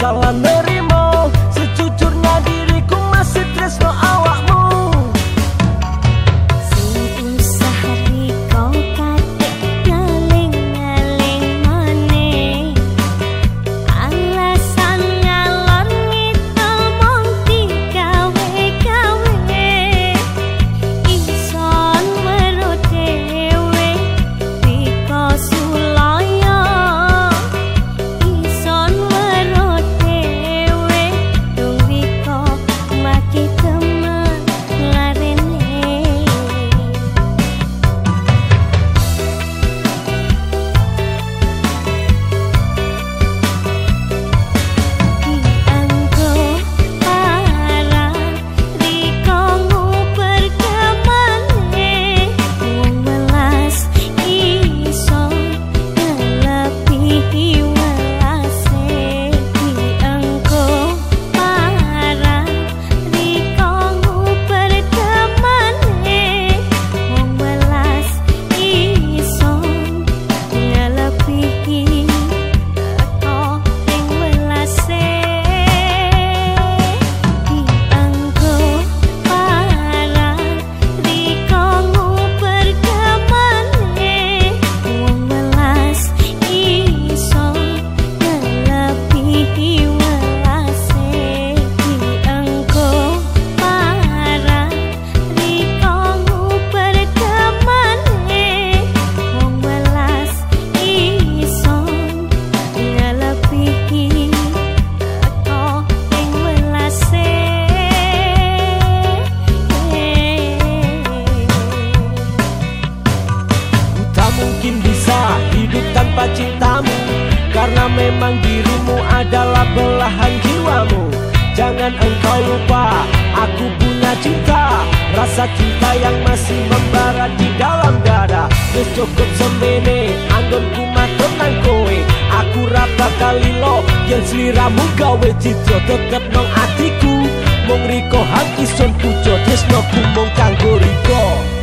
salah nerimo. Sejujurnya diriku masih tresno awakmu. Sing usah riko katik ngaling-ngaling maneh. Alasan ngalon ngito mong digawe-gawe. Ison weruh dhewe riko sulaya. Ison weruh dhewe dong riko maki temen larene. Dianggo parang riko nguber kemane. Wong welas iso ngelebihi welase. Dianggo parang riko nguber kemane. Wong welas iso ngelebihi teko ing welase. Dianggo parang riko nguber kemane. Wong welas iso ngelebihi welase. Dianggo parang riko nguber kemane. Wong welas iso ngelebihi teko ing welase. Ku tak mungkin bisa hidup tanpa cintamu, karena memang dirimu adalah belahan jiwamu. Jangan engkau lupa, aku punya cinta, rasa cinta yang masih membara di dalam dada. Wis cukup semene, anggonku matur nang kowe. Aku rapa kali lo, yen sliramu gawe citra tetep nang atiku. Mung riko hak ison pujo, tresnoku mung kanggo riko.